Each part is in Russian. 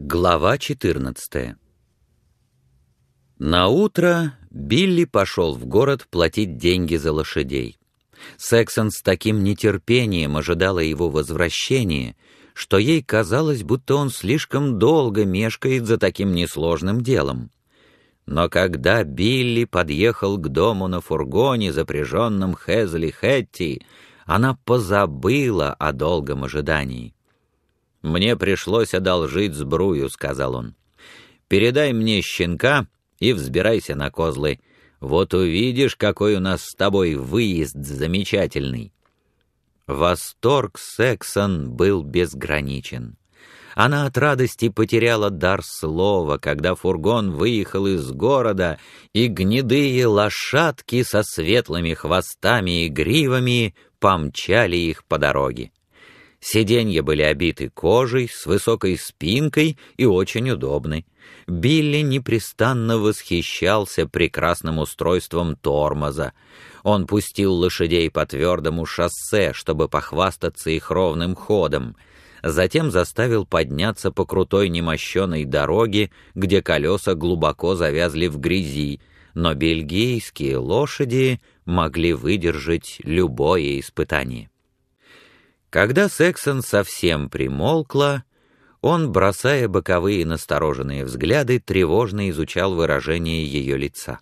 Глава 14. Наутро Билли пошел в город платить деньги за лошадей. Сексон с таким нетерпением ожидала его возвращения, что ей казалось, будто он слишком долго мешкает за таким несложным делом. Но когда Билли подъехал к дому на фургоне, запряженном Хезли Хэтти, она позабыла о долгом ожидании. «Мне пришлось одолжить сбрую», — сказал он. «Передай мне щенка и взбирайся на козлы. Вот увидишь, какой у нас с тобой выезд замечательный». Восторг Сексон был безграничен. Она от радости потеряла дар слова, когда фургон выехал из города, и гнедые лошадки со светлыми хвостами и гривами помчали их по дороге. Сиденья были обиты кожей, с высокой спинкой и очень удобны. Билли непрестанно восхищался прекрасным устройством тормоза. Он пустил лошадей по твердому шоссе, чтобы похвастаться их ровным ходом. Затем заставил подняться по крутой немощеной дороге, где колеса глубоко завязли в грязи, но бельгийские лошади могли выдержать любое испытание. Когда Сексон совсем примолкла, он, бросая боковые настороженные взгляды, тревожно изучал выражение ее лица.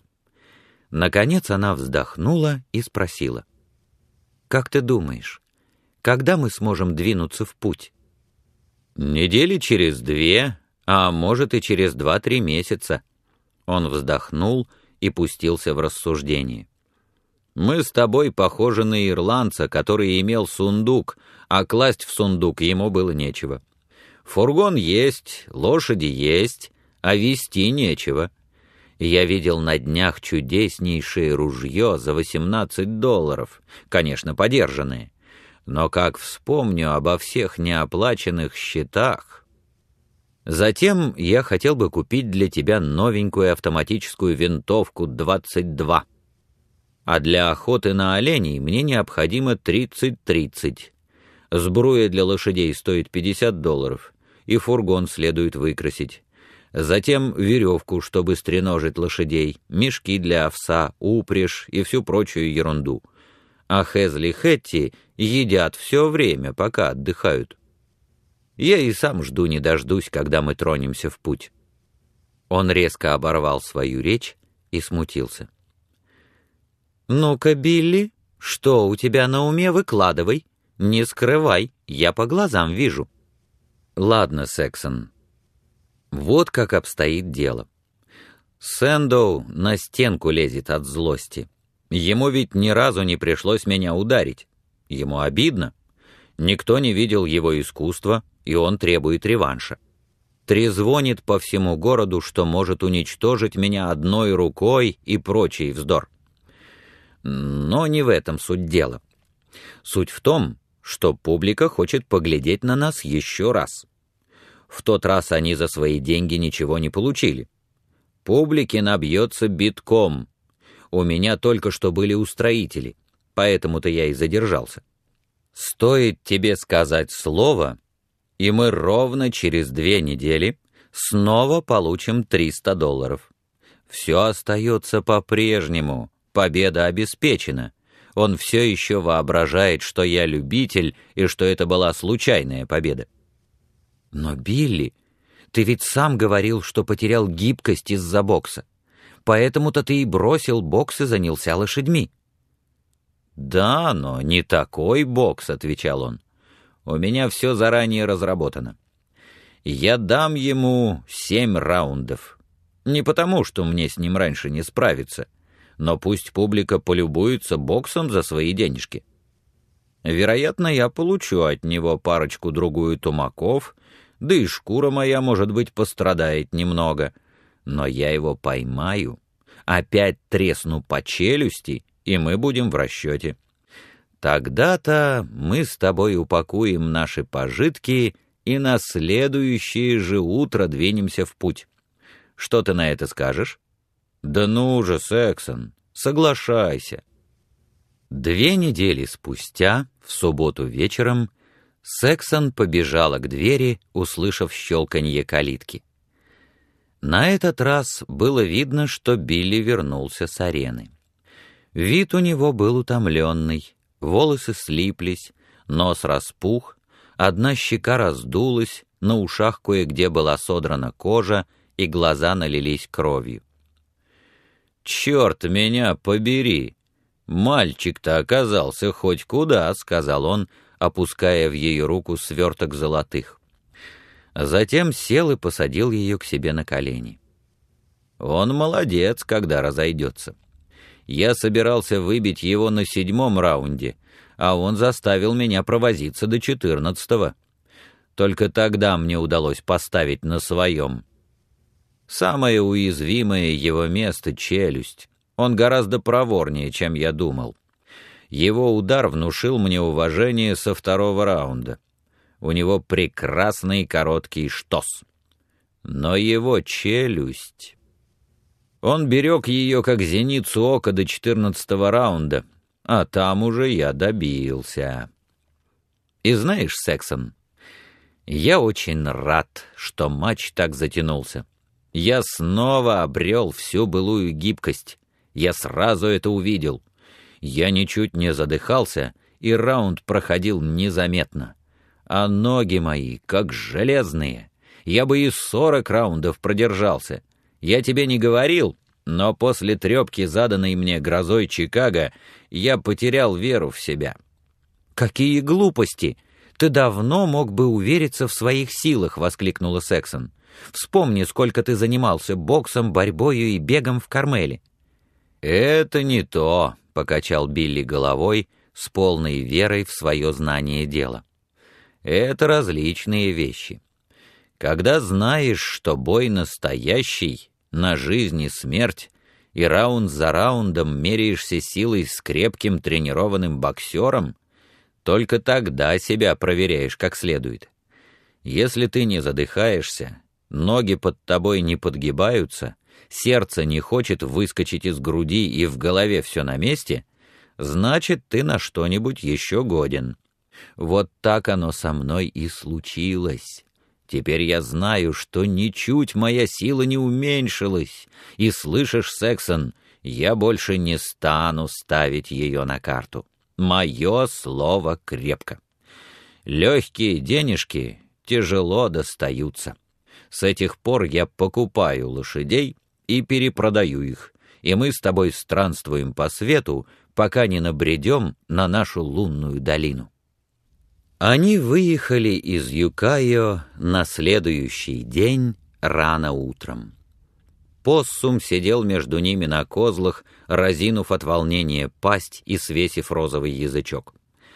Наконец она вздохнула и спросила: «Как ты думаешь, когда мы сможем двинуться в путь?» «Недели через 2, а может и через 2-3 месяца». Он вздохнул и пустился в рассуждение. «Мы с тобой похожи на ирландца, который имел сундук, а класть в сундук ему было нечего. Фургон есть, лошади есть, а везти нечего. Я видел на днях чудеснейшее ружье за $18, конечно, подержанное. Но как вспомню обо всех неоплаченных счетах. Затем я хотел бы купить для тебя новенькую автоматическую винтовку 22. А для охоты на оленей мне необходимо 30-30. Сбруя для лошадей стоит $50, и фургон следует выкрасить. Затем веревку, чтобы стреножить лошадей, мешки для овса, упряжь и всю прочую ерунду. А Хезли Хэтти едят все время, пока отдыхают. Я и сам жду не дождусь, когда мы тронемся в путь». Он резко оборвал свою речь и смутился. «Ну-ка, Билли, что у тебя на уме, выкладывай. Не скрывай, я по глазам вижу». «Ладно, Сексон, вот как обстоит дело. Сэндоу на стенку лезет от злости. Ему ведь ни разу не пришлось меня ударить. Ему обидно. Никто не видел его искусства, и он требует реванша. Трезвонит по всему городу, что может уничтожить меня одной рукой и прочий вздор. Но не в этом суть дела. Суть в том, что публика хочет поглядеть на нас еще раз. В тот раз они за свои деньги ничего не получили. Публике набьется битком. У меня только что были устроители, поэтому-то я и задержался. Стоит тебе сказать слово, и мы ровно через 2 недели снова получим $300. Все остается по-прежнему. Победа обеспечена. Он все еще воображает, что я любитель, и что это была случайная победа». «Но, Билли, ты ведь сам говорил, что потерял гибкость из-за бокса. Поэтому-то ты и бросил бокс и занялся лошадьми». «Да, но не такой бокс», — отвечал он. «У меня все заранее разработано. Я дам ему 7 раундов. Не потому, что мне с ним раньше не справиться, но пусть публика полюбуется боксом за свои денежки. Вероятно, я получу от него парочку-другую тумаков, да и шкура моя, может быть, пострадает немного. Но я его поймаю, опять тресну по челюсти, и мы будем в расчете. Тогда-то мы с тобой упакуем наши пожитки и на следующее же утро двинемся в путь. Что ты на это скажешь?» «Да ну же, Сексон, соглашайся». 2 недели спустя, в субботу вечером, Сексон побежала к двери, услышав щелканье калитки. На этот раз было видно, что Билли вернулся с арены. Вид у него был утомленный, волосы слиплись, нос распух, одна щека раздулась, на ушах кое-где была содрана кожа, и глаза налились кровью. «Черт меня побери! Мальчик-то оказался хоть куда», — сказал он, опуская в ее руку сверток золотых. Затем сел и посадил ее к себе на колени. «Он молодец, когда разойдется. Я собирался выбить его на 7-м раунде, а он заставил меня провозиться до 14-го. Только тогда мне удалось поставить на своем. Самое уязвимое его место — челюсть. Он гораздо проворнее, чем я думал. Его удар внушил мне уважение со 2-го раунда. У него прекрасный короткий штос. Но его челюсть... Он берег ее, как зеницу ока, до 14-го раунда, а там уже я добился. И знаешь, Сексон, я очень рад, что матч так затянулся. Я снова обрел всю былую гибкость. Я сразу это увидел. Я ничуть не задыхался, и раунд проходил незаметно. А ноги мои, как железные. Я бы и 40 раундов продержался. Я тебе не говорил, но после трепки, заданной мне грозой Чикаго, я потерял веру в себя». «Какие глупости! Ты давно мог бы увериться в своих силах», — воскликнула Сексон. «Вспомни, сколько ты занимался боксом, борьбою и бегом в Кармеле». «Это не то», — покачал Билли головой с полной верой в свое знание дела. «Это различные вещи. Когда знаешь, что бой настоящий, на жизнь и смерть, и раунд за раундом меряешься силой с крепким тренированным боксером, только тогда себя проверяешь как следует. Если ты не задыхаешься, ноги под тобой не подгибаются, сердце не хочет выскочить из груди и в голове все на месте, значит, ты на что-нибудь еще годен. Вот так оно со мной и случилось. Теперь я знаю, что ничуть моя сила не уменьшилась, и, слышишь, Сексон, я больше не стану ставить ее на карту. Мое слово крепко. Легкие денежки тяжело достаются. С этих пор я покупаю лошадей и перепродаю их, и мы с тобой странствуем по свету, пока не набредем на нашу лунную долину». Они выехали из Юкайо на следующий день рано утром. Поссум сидел между ними на козлах, разинув от волнения пасть и свесив розовый язычок.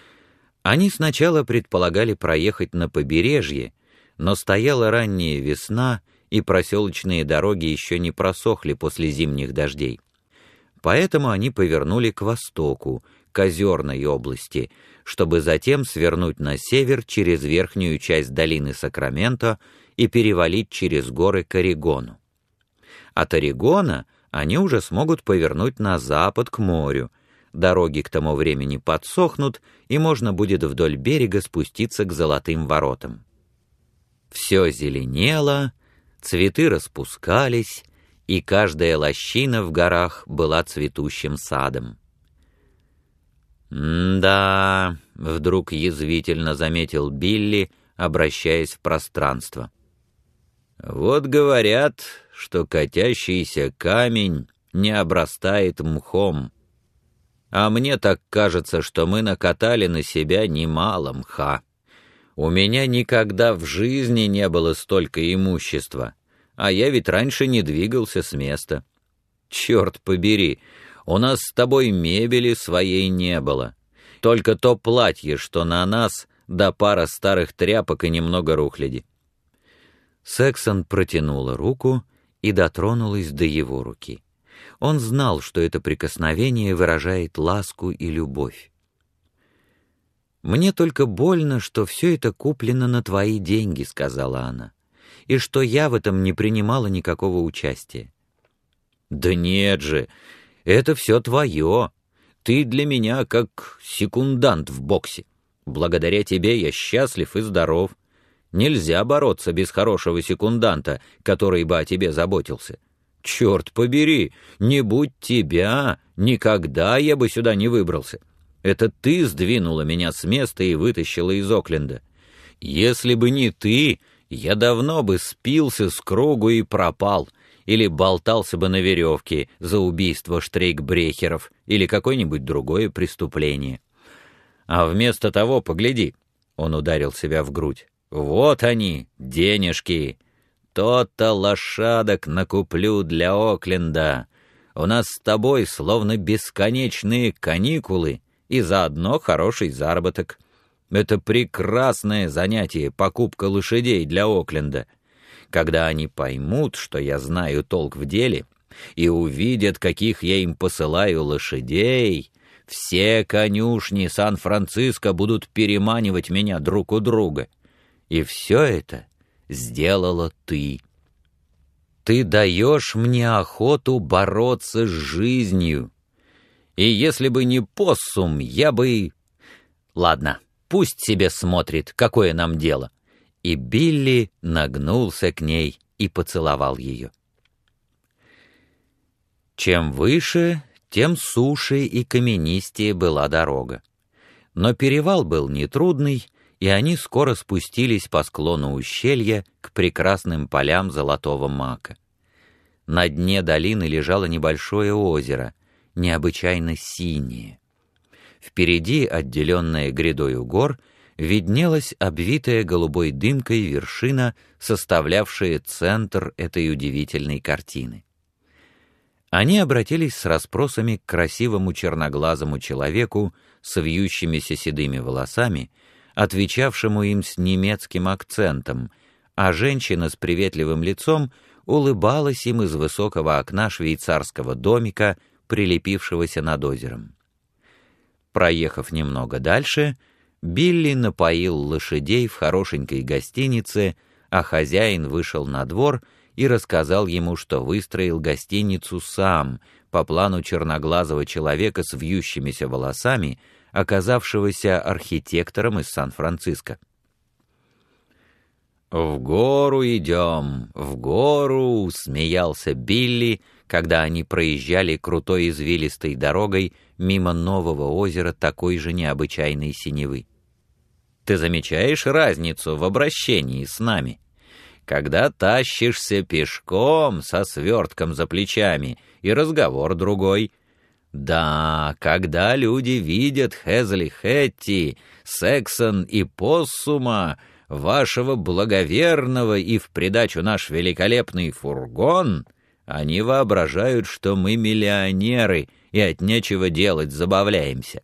Они сначала предполагали проехать на побережье, но стояла ранняя весна, и проселочные дороги еще не просохли после зимних дождей. Поэтому они повернули к востоку, к Озерной области, чтобы затем свернуть на север через верхнюю часть долины Сакраменто и перевалить через горы к Орегону. От Орегона они уже смогут повернуть на запад к морю. Дороги к тому времени подсохнут, и можно будет вдоль берега спуститься к Золотым воротам. Все зеленело, цветы распускались, и каждая лощина в горах была цветущим садом. «Да», — вдруг язвительно заметил Билли, обращаясь в пространство. «Вот говорят, что катящийся камень не обрастает мхом. А мне так кажется, что мы накатали на себя немало мха. У меня никогда в жизни не было столько имущества, а я ведь раньше не двигался с места. Черт побери, у нас с тобой мебели своей не было. Только то платье, что на нас, да пара старых тряпок и немного рухляди». Сексон протянула руку и дотронулась до его руки. Он знал, что это прикосновение выражает ласку и любовь. «Мне только больно, что все это куплено на твои деньги», — сказала она, «и что я в этом не принимала никакого участия». «Да нет же, это все твое. Ты для меня как секундант в боксе. Благодаря тебе я счастлив и здоров. Нельзя бороться без хорошего секунданта, который бы о тебе заботился. Черт побери, не будь тебя, никогда я бы сюда не выбрался. Это ты сдвинула меня с места и вытащила из Окленда. Если бы не ты, я давно бы спился с кругу и пропал, или болтался бы на веревке за убийство штрейкбрехеров или какое-нибудь другое преступление. А вместо того, погляди, он ударил себя в грудь. Вот они, денежки. То-то лошадок накуплю для Окленда. У нас с тобой словно бесконечные каникулы и заодно хороший заработок. Это прекрасное занятие, покупка лошадей для Окленда. Когда они поймут, что я знаю толк в деле, и увидят, каких я им посылаю лошадей, все конюшни Сан-Франциско будут переманивать меня друг у друга. И все это сделала ты. Ты даешь мне охоту бороться с жизнью. И если бы не Поссум, я бы... Ладно, пусть себе смотрит, какое нам дело. И Билли нагнулся к ней и поцеловал ее. Чем выше, тем суше и каменистее была дорога. Но перевал был нетрудный, и они скоро спустились по склону ущелья к прекрасным полям золотого мака. На дне долины лежало небольшое озеро, необычайно синее. Впереди, отделенная грядою гор, виднелась обвитая голубой дымкой вершина, составлявшая центр этой удивительной картины. Они обратились с расспросами к красивому черноглазому человеку с вьющимися седыми волосами, отвечавшему им с немецким акцентом, а женщина с приветливым лицом улыбалась им из высокого окна швейцарского домика, прилепившегося над озером. Проехав немного дальше, Билли напоил лошадей в хорошенькой гостинице, а хозяин вышел на двор и рассказал ему, что выстроил гостиницу сам, по плану черноглазого человека с вьющимися волосами, оказавшегося архитектором из Сан-Франциско. «В гору идем, в гору!» — смеялся Билли, когда они проезжали крутой извилистой дорогой мимо нового озера такой же необычайной синевы. «Ты замечаешь разницу в обращении с нами? Когда тащишься пешком со свертком за плечами, и разговор другой. Да, когда люди видят Хезли Хэтти, Сексон и Поссума, вашего благоверного и в придачу наш великолепный фургон, они воображают, что мы миллионеры и от нечего делать забавляемся».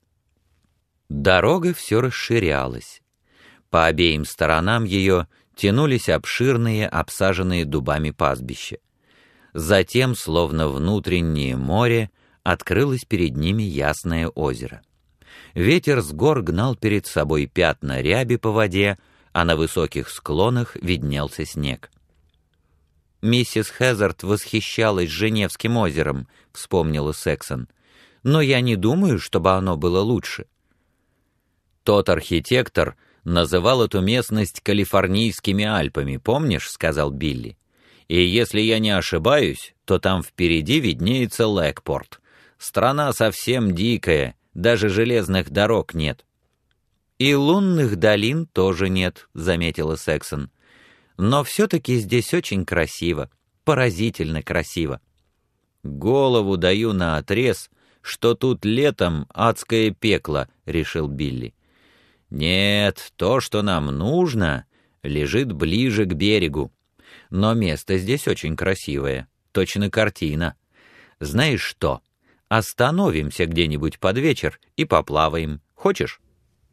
Дорога все расширялась. По обеим сторонам ее тянулись обширные, обсаженные дубами пастбища. Затем, словно внутреннее море, открылось перед ними ясное озеро. Ветер с гор гнал перед собой пятна ряби по воде, а на высоких склонах виднелся снег. «Миссис Хезард восхищалась Женевским озером», — вспомнила Сексон, «но я не думаю, чтобы оно было лучше». «Тот архитектор называл эту местность Калифорнийскими Альпами, помнишь?» — сказал Билли. «И если я не ошибаюсь, то там впереди виднеется Лэкпорт. Страна совсем дикая, даже железных дорог нет». «И лунных долин тоже нет», — заметила Сексон. «Но все-таки здесь очень красиво, поразительно красиво». «Голову даю наотрез, что тут летом адское пекло», — решил Билли. «Нет, то, что нам нужно, лежит ближе к берегу. Но место здесь очень красивое, точно картина. Знаешь что, остановимся где-нибудь под вечер и поплаваем. Хочешь?»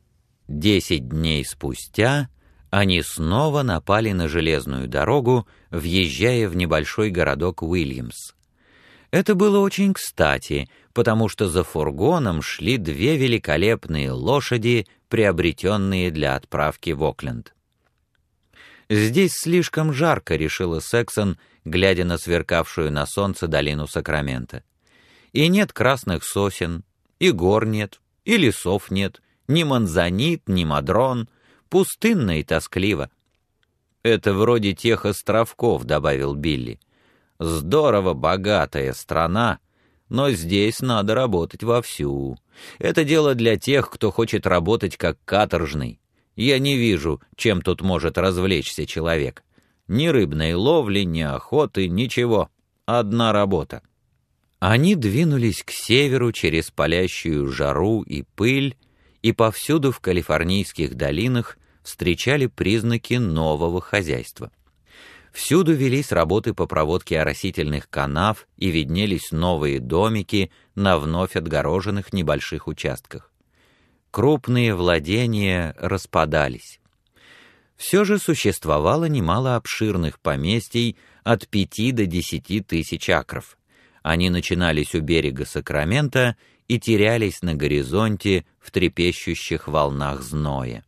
10 дней спустя они снова напали на железную дорогу, въезжая в небольшой городок Уильямс. Это было очень кстати, потому что за фургоном шли 2 великолепные лошади, приобретенные для отправки в Окленд. «Здесь слишком жарко», — решила Сексон, глядя на сверкавшую на солнце долину Сакрамента. «И нет красных сосен, и гор нет, и лесов нет, Ни манзанит, ни мадрон, пустынно и тоскливо. «Это вроде тех островков», — добавил Билли. «Здорово богатая страна, но здесь надо работать вовсю. Это дело для тех, кто хочет работать как каторжный. Я не вижу, чем тут может развлечься человек. Ни рыбной ловли, ни охоты, ничего. Одна работа». Они двинулись к северу через палящую жару и пыль, и повсюду в калифорнийских долинах встречали признаки нового хозяйства. Всюду велись работы по проводке оросительных канав и виднелись новые домики на вновь отгороженных небольших участках. Крупные владения распадались. Все же существовало немало обширных поместий от 5 до 10 тысяч акров. Они начинались у берега Сакрамента и терялись на горизонте в трепещущих волнах зноя.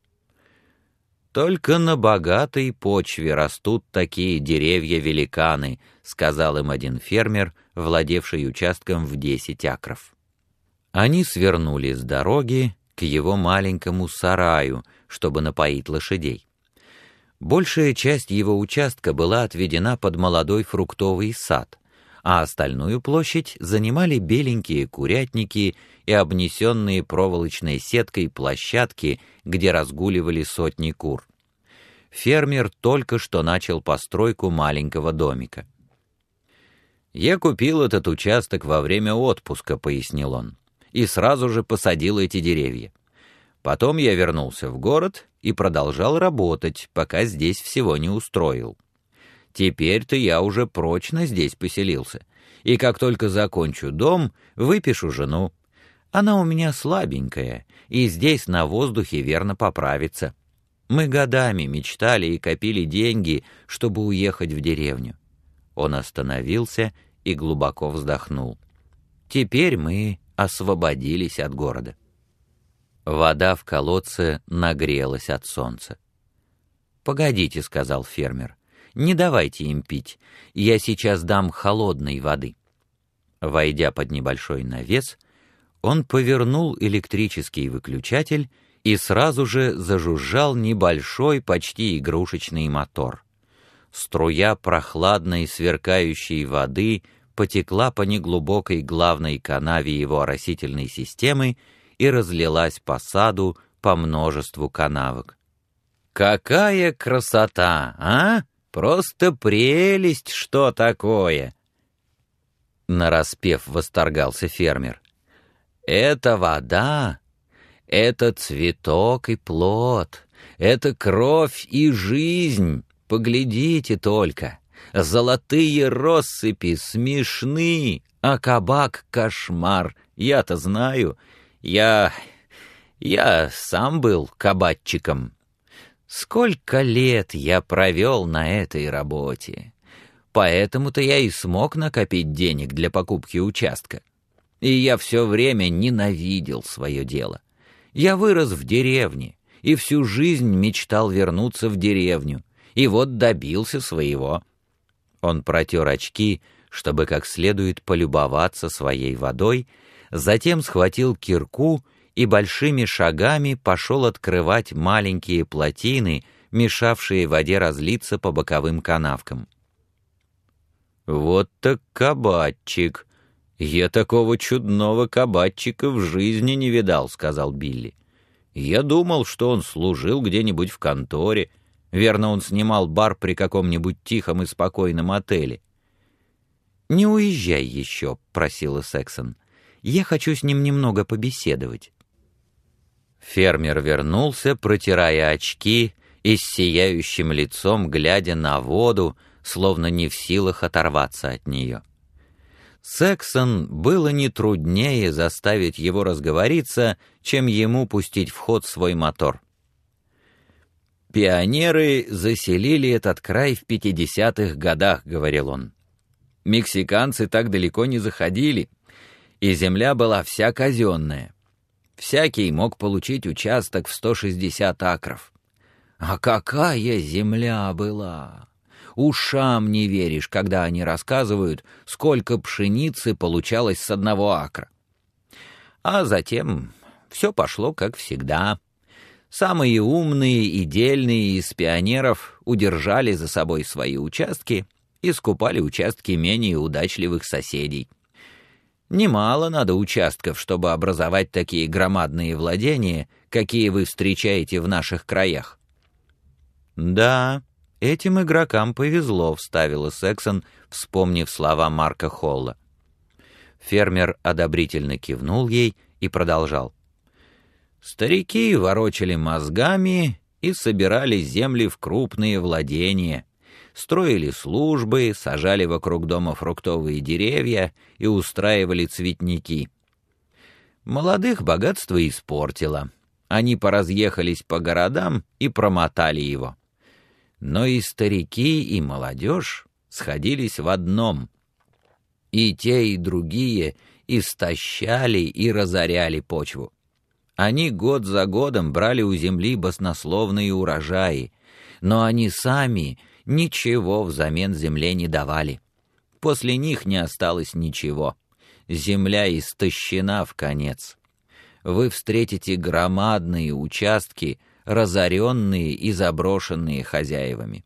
«Только на богатой почве растут такие деревья-великаны», сказал им один фермер, владевший участком в 10 акров. Они свернули с дороги к его маленькому сараю, чтобы напоить лошадей. Большая часть его участка была отведена под молодой фруктовый сад, а остальную площадь занимали беленькие курятники и обнесенные проволочной сеткой площадки, где разгуливали сотни кур. Фермер только что начал постройку маленького домика. «Я купил этот участок во время отпуска», — пояснил он, «и сразу же посадил эти деревья. Потом я вернулся в город и продолжал работать, пока здесь всего не устроил. Теперь-то я уже прочно здесь поселился, и как только закончу дом, выпишу жену. Она у меня слабенькая, и здесь на воздухе верно поправится. Мы годами мечтали и копили деньги, чтобы уехать в деревню». Он остановился и глубоко вздохнул. «Теперь мы освободились от города». Вода в колодце нагрелась от солнца. «Погодите», — сказал фермер, — «не давайте им пить, я сейчас дам холодной воды». Войдя под небольшой навес, он повернул электрический выключатель, и сразу же зажужжал небольшой, почти игрушечный мотор. Струя прохладной сверкающей воды потекла по неглубокой главной канаве его оросительной системы и разлилась по саду по множеству канавок. «Какая красота, а? Просто прелесть, что такое!» Нараспев восторгался фермер. «Это вода, это цветок и плод, это кровь и жизнь. Поглядите только, золотые россыпи смешны, а кабак — кошмар. Я-то знаю, я сам был кабачиком. Сколько лет я провел на этой работе. Поэтому-то я и смог накопить денег для покупки участка. И я все время ненавидел свое дело. Я вырос в деревне и всю жизнь мечтал вернуться в деревню, и вот добился своего». Он протер очки, чтобы как следует полюбоваться своей водой, затем схватил кирку и большими шагами пошел открывать маленькие плотины, мешавшие воде разлиться по боковым канавкам. «Вот так кабачик! Я такого чудного кабачика в жизни не видал», — сказал Билли. «Я думал, что он служил где-нибудь в конторе. Верно, он снимал бар при каком-нибудь тихом и спокойном отеле». «Не уезжай еще», — просила Сексон. «Я хочу с ним немного побеседовать». Фермер вернулся, протирая очки и с сияющим лицом глядя на воду, словно не в силах оторваться от нее. Сексон было не труднее заставить его разговориться, чем ему пустить в ход свой мотор. «Пионеры заселили этот край в 50-х годах», — говорил он. «Мексиканцы так далеко не заходили, и земля была вся казенная. Всякий мог получить участок в 160 акров. А какая земля была! Ушам не веришь, когда они рассказывают, сколько пшеницы получалось с 1 акра. А затем все пошло как всегда. Самые умные и дельные из пионеров удержали за собой свои участки и скупали участки менее удачливых соседей. Немало надо участков, чтобы образовать такие громадные владения, какие вы встречаете в наших краях. «Да, этим игрокам повезло», — вставила Сексон, вспомнив слова Марка Холла. Фермер одобрительно кивнул ей и продолжал. «Старики ворочали мозгами и собирали земли в крупные владения, строили службы, сажали вокруг дома фруктовые деревья и устраивали цветники. Молодых богатство испортило. Они поразъехались по городам и промотали его. Но и старики, и молодежь сходились в одном. И те, и другие истощали и разоряли почву. Они год за годом брали у земли баснословные урожаи, но они сами ничего взамен земле не давали. После них не осталось ничего. Земля истощена вконец. Вы встретите громадные участки, разоренные и заброшенные хозяевами.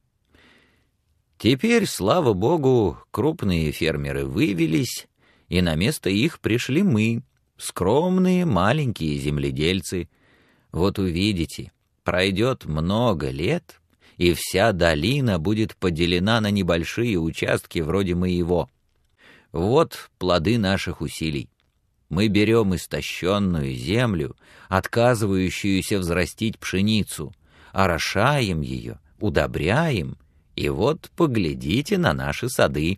Теперь, слава богу, крупные фермеры вывелись, и на место их пришли мы, скромные маленькие земледельцы. Вот увидите, пройдет много лет, и вся долина будет поделена на небольшие участки вроде моего. Вот плоды наших усилий. Мы берем истощенную землю, отказывающуюся взрастить пшеницу, орошаем ее, удобряем, и вот поглядите на наши сады.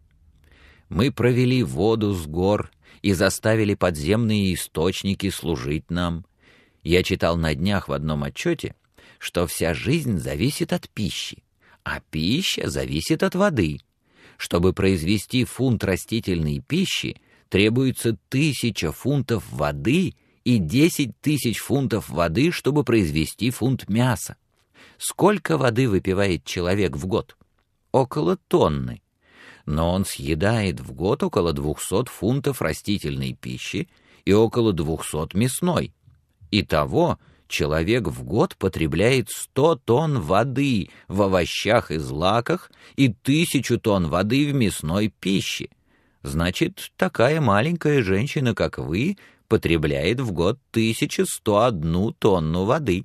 Мы провели воду с гор и заставили подземные источники служить нам. Я читал на днях в одном отчете, что вся жизнь зависит от пищи, а пища зависит от воды. Чтобы произвести фунт растительной пищи, требуется 1000 фунтов воды и 10 000 фунтов воды, чтобы произвести фунт мяса. Сколько воды выпивает человек в год? Около тонны. Но он съедает в год около 200 фунтов растительной пищи и около 200 мясной. Итого человек в год потребляет 100 тонн воды в овощах и злаках и 1000 тонн воды в мясной пище. Значит, такая маленькая женщина, как вы, потребляет в год 1101 тонну воды.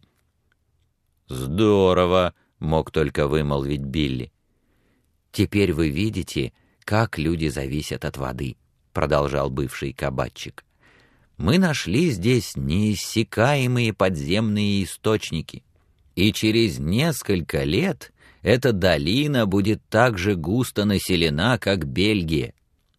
«Здорово!» — мог только вымолвить Билли. «Теперь вы видите, как люди зависят от воды», — продолжал бывший кабачик. «Мы нашли здесь неиссякаемые подземные источники, и через несколько лет эта долина будет так же густо населена, как Бельгия».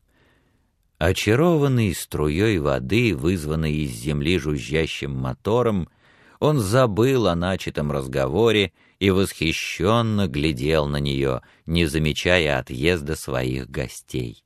Очарованный струей воды, вызванной из земли жужжащим мотором, он забыл о начатом разговоре и восхищенно глядел на нее, не замечая отъезда своих гостей.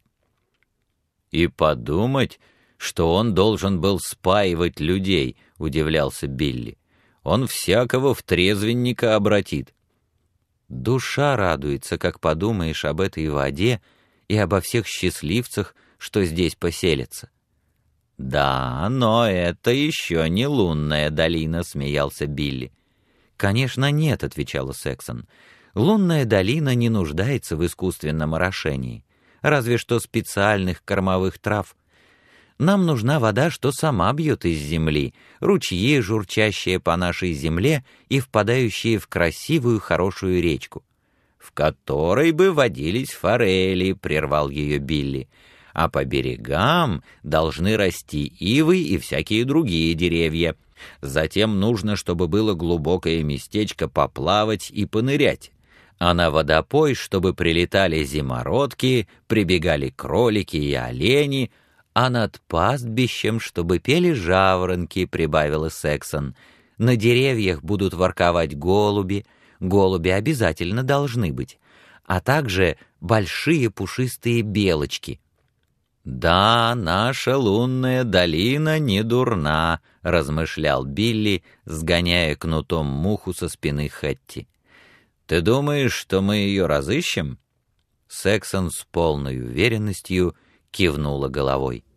«И подумать, что он должен был спаивать людей», — удивлялся Билли. «Он всякого в трезвенника обратит». Душа радуется, как подумаешь об этой воде и обо всех счастливцах, что здесь поселятся. «Да, но это еще не лунная долина», — смеялся Билли. «Конечно нет», — отвечала Сексон. «Лунная долина не нуждается в искусственном орошении, разве что специальных кормовых трав. Нам нужна вода, что сама бьет из земли, ручьи, журчащие по нашей земле и впадающие в красивую хорошую речку». «В которой бы водились форели», — прервал ее Билли. «А по берегам должны расти ивы и всякие другие деревья. Затем нужно, чтобы было глубокое местечко поплавать и понырять. А на водопой, чтобы прилетали зимородки, прибегали кролики и олени, а над пастбищем, чтобы пели жаворонки», — прибавила Сексон. «На деревьях будут ворковать голуби, голуби обязательно должны быть, а также большие пушистые белочки». «Да, наша лунная долина не дурна», — размышлял Билли, сгоняя кнутом муху со спины Хэтти. «Ты думаешь, что мы ее разыщем?» Сексон с полной уверенностью кивнула головой.